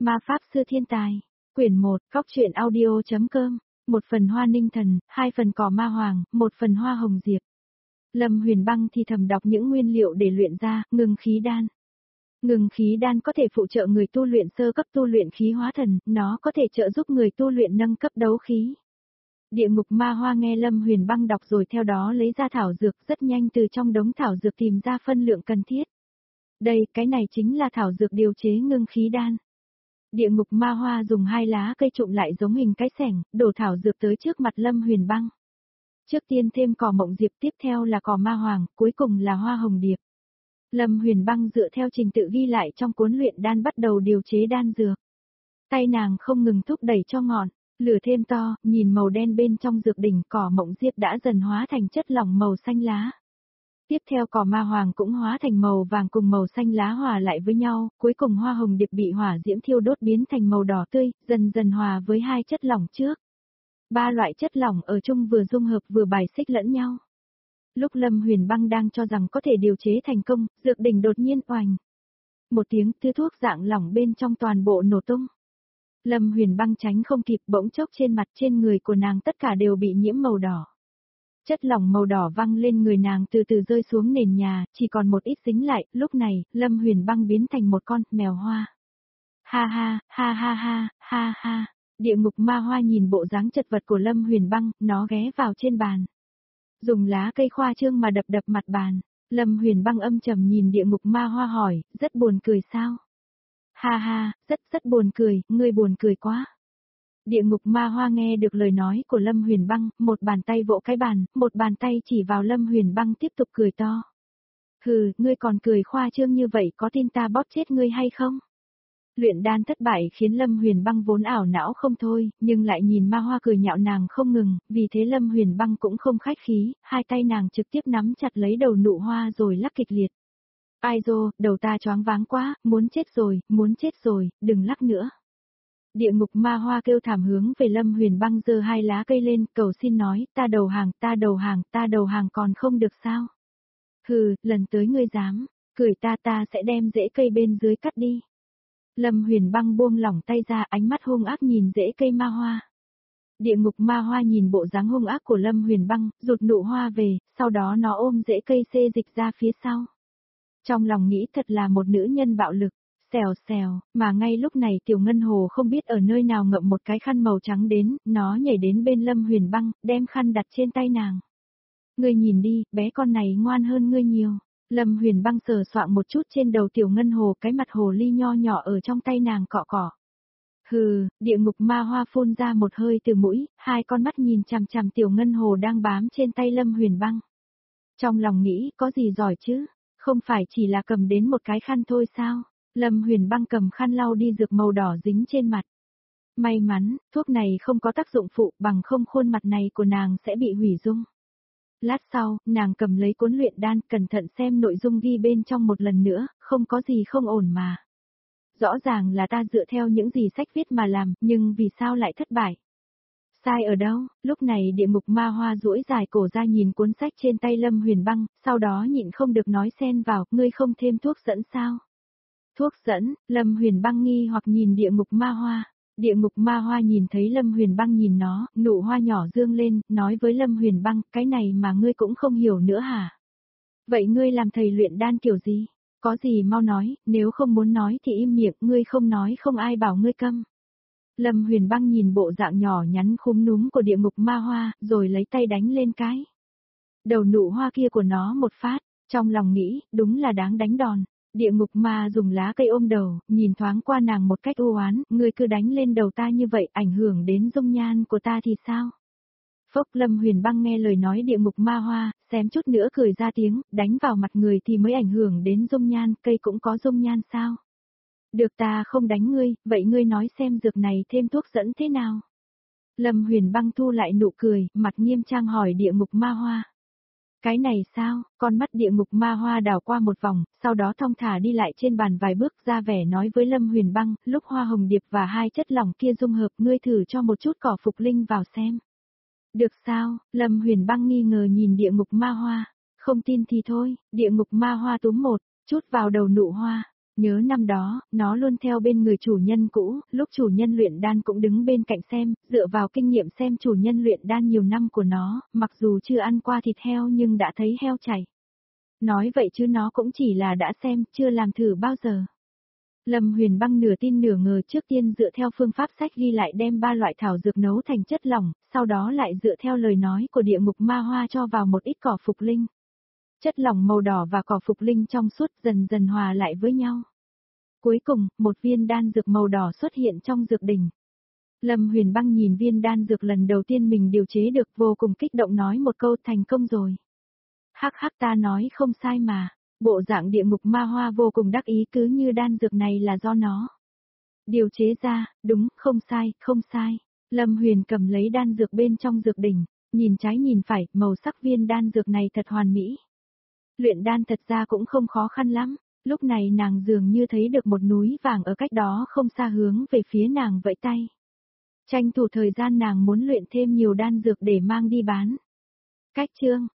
Ma Pháp Sư Thiên Tài. Quyển 1, Góc truyện audio.com. 1 phần Hoa Ninh Thần, 2 phần Cỏ Ma Hoàng, 1 phần Hoa Hồng Diệp. Lâm Huyền Băng thì thầm đọc những nguyên liệu để luyện ra, ngưng khí đan. Ngưng khí đan có thể phụ trợ người tu luyện sơ cấp tu luyện khí hóa thần, nó có thể trợ giúp người tu luyện nâng cấp đấu khí. Địa ngục ma hoa nghe Lâm Huyền Băng đọc rồi theo đó lấy ra thảo dược, rất nhanh từ trong đống thảo dược tìm ra phân lượng cần thiết. Đây, cái này chính là thảo dược điều chế ngưng khí đan. Địa ngục ma hoa dùng 2 lá cây trụm lại giống hình cái xẻng, đổ thảo dược tới trước mặt Lâm Huyền Băng. Trước tiên thêm cỏ mộng diệp, tiếp theo là cỏ ma hoàng, cuối cùng là hoa hồng điệp. Lâm Huyền Băng dựa theo trình tự ghi lại trong cuốn luyện đan bắt đầu điều chế đan dược. Tay nàng không ngừng thúc đẩy cho ngọn, lửa thêm to, nhìn màu đen bên trong dược đỉnh cỏ mộng diệp đã dần hóa thành chất lỏng màu xanh lá. Tiếp theo cỏ ma hoàng cũng hóa thành màu vàng cùng màu xanh lá hòa lại với nhau, cuối cùng hoa hồng điệp bị hỏa diễm thiêu đốt biến thành màu đỏ tươi, dần dần hòa với 2 chất lỏng trước. 3 loại chất lỏng ở chung vừa dung hợp vừa bài xích lẫn nhau. Lúc Lâm Huyền Băng đang cho rằng có thể điều chế thành công, dược đỉnh đột nhiên oành. Một tiếng thứ thuốc dạng lỏng bên trong toàn bộ nổ tung. Lâm Huyền Băng tránh không kịp, bỗng chốc trên mặt trên người của nàng tất cả đều bị nhiễm màu đỏ. Chất lỏng màu đỏ văng lên người nàng từ từ rơi xuống nền nhà, chỉ còn một ít dính lại, lúc này, Lâm Huyền Băng biến thành một con mèo hoa. Ha ha, ha ha ha, ha ha. Địa ngục ma hoa nhìn bộ dáng chật vật của Lâm Huyền Băng, nó ghé vào trên bàn. Dùng lá cây khoa trương mà đập đập mặt bàn. Lâm Huyền Băng âm trầm nhìn địa ngục ma hoa hỏi, rất buồn cười sao? Ha ha, rất buồn cười, ngươi buồn cười quá. Địa ngục ma hoa nghe được lời nói của Lâm Huyền Băng, một bàn tay vỗ cái bàn, một bàn tay chỉ vào Lâm Huyền Băng tiếp tục cười to. Hừ, ngươi còn cười khoa trương như vậy có tin ta bóp chết ngươi hay không? Luyện đan thất bại khiến Lâm Huyền Băng vốn ảo não không thôi, nhưng lại nhìn ma hoa cười nhạo nàng không ngừng, vì thế Lâm Huyền Băng cũng không khách khí, 2 tay nàng trực tiếp nắm chặt lấy đầu nụ hoa rồi lắc kịch liệt. Ai dô, đầu ta choáng váng quá, muốn chết rồi, đừng lắc nữa. Địa ngục ma hoa kêu thảm hướng về Lâm Huyền Băng giơ 2 lá cây lên, cầu xin nói, ta đầu hàng còn không được sao? Hừ, lần tới ngươi dám, cười ta sẽ đem rễ cây bên dưới cắt đi. Lâm Huyền Băng buông lỏng tay ra, ánh mắt hung ác nhìn rễ cây ma hoa. Địa ngục ma hoa nhìn bộ dáng hung ác của Lâm Huyền Băng, rụt nụ hoa về, sau đó nó ôm rễ cây xê dịch ra phía sau. Trong lòng nghĩ thật là một nữ nhân bạo lực. Xèo xèo, mà ngay lúc này Tiểu Ngân Hồ không biết ở nơi nào ngậm một cái khăn màu trắng đến, nó nhảy đến bên Lâm Huyền Băng, đem khăn đặt trên tay nàng. Ngươi nhìn đi, bé con này ngoan hơn ngươi nhiều. Lâm Huyền Băng sờ soạng một chút trên đầu Tiểu Ngân Hồ, cái mặt hồ ly nho nhỏ ở trong tay nàng cọ cọ. Hừ, địa ngục ma hoa phun ra một hơi từ mũi, 2 con mắt nhìn chằm chằm Tiểu Ngân Hồ đang bám trên tay Lâm Huyền Băng. Trong lòng nghĩ, có gì giỏi chứ, không phải chỉ là cầm đến một cái khăn thôi sao? Lâm Huyền Băng cầm khăn lau đi dược màu đỏ dính trên mặt. May mắn, thuốc này không có tác dụng phụ, bằng không khuôn mặt này của nàng sẽ bị hủy dung. Lát sau, nàng cầm lấy cuốn luyện đan, cẩn thận xem nội dung ghi bên trong một lần nữa, không có gì không ổn mà. Rõ ràng là ta dựa theo những gì sách viết mà làm, nhưng vì sao lại thất bại? Sai ở đâu? Lúc này địa ngục ma hoa duỗi dài cổ ra nhìn cuốn sách trên tay Lâm Huyền Băng, sau đó nhịn không được nói xen vào, ngươi không thêm thuốc dẫn sao? Thuốc dẫn, Lâm Huyền Băng nghi hoặc nhìn địa ngục ma hoa. Địa ngục ma hoa nhìn thấy Lâm Huyền Băng nhìn nó, nụ hoa nhỏ dương lên, nói với Lâm Huyền Băng, cái này mà ngươi cũng không hiểu nữa hả? Vậy ngươi làm thầy luyện đan kiểu gì? Có gì mau nói, nếu không muốn nói thì im miệng, ngươi không nói không ai bảo ngươi câm. Lâm Huyền Băng nhìn bộ dạng nhỏ nhắn khúm núm của địa ngục ma hoa, rồi lấy tay đánh lên cái đầu nụ hoa kia của nó một phát, trong lòng nghĩ, đúng là đáng đánh đòn. Địa ngục ma dùng lá cây ôm đầu, nhìn thoáng qua nàng một cách u oán, ngươi cứ đánh lên đầu ta như vậy, ảnh hưởng đến dung nhan của ta thì sao? Phốc, Lâm Huyền Băng nghe lời nói địa ngục ma hoa, xém chút nữa cười ra tiếng, đánh vào mặt người thì mới ảnh hưởng đến dung nhan, cây cũng có dung nhan sao? Được, ta không đánh ngươi, vậy ngươi nói xem dược này thêm thuốc dẫn thế nào? Lâm Huyền Băng thu lại nụ cười, mặt nghiêm trang hỏi địa ngục ma hoa. Cái này sao? Con mắt địa ngục ma hoa đảo qua một vòng, sau đó thong thả đi lại trên bàn vài bước, ra vẻ nói với Lâm Huyền Băng, lúc hoa hồng điệp và 2 chất lỏng kia dung hợp, ngươi thử cho một chút cỏ phục linh vào xem. Được sao? Lâm Huyền Băng nghi ngờ nhìn địa ngục ma hoa. Không tin thì thôi, địa ngục ma hoa túm một chút vào đầu nụ hoa. Nhớ năm đó, nó luôn theo bên người chủ nhân cũ, lúc chủ nhân luyện đan cũng đứng bên cạnh xem, dựa vào kinh nghiệm xem chủ nhân luyện đan nhiều năm của nó, mặc dù chưa ăn qua thịt heo nhưng đã thấy heo chảy. Nói vậy chứ nó cũng chỉ là đã xem, chưa làm thử bao giờ. Lâm Huyền Băng nửa tin nửa ngờ, trước tiên dựa theo phương pháp sách ghi lại đem 3 loại thảo dược nấu thành chất lỏng, sau đó lại dựa theo lời nói của địa ngục ma hoa cho vào một ít cỏ phục linh. Chất lỏng màu đỏ và cỏ phục linh trong suốt dần dần hòa lại với nhau. Cuối cùng, một viên đan dược màu đỏ xuất hiện trong dược đỉnh. Lâm Huyền Băng nhìn viên đan dược lần đầu tiên mình điều chế được, vô cùng kích động nói một câu thành công rồi. Hắc hắc, ta nói không sai mà. Bộ dạng địa ngục ma hoa vô cùng đắc ý, cứ như đan dược này là do nó điều chế ra, đúng, không sai, không sai. Lâm Huyền cầm lấy đan dược bên trong dược đỉnh, nhìn trái nhìn phải, màu sắc viên đan dược này thật hoàn mỹ. Luyện đan thật ra cũng không khó khăn lắm, lúc này nàng dường như thấy được một núi vàng ở cách đó không xa hướng về phía nàng vẫy tay. Tranh thủ thời gian nàng muốn luyện thêm nhiều đan dược để mang đi bán. Cách chương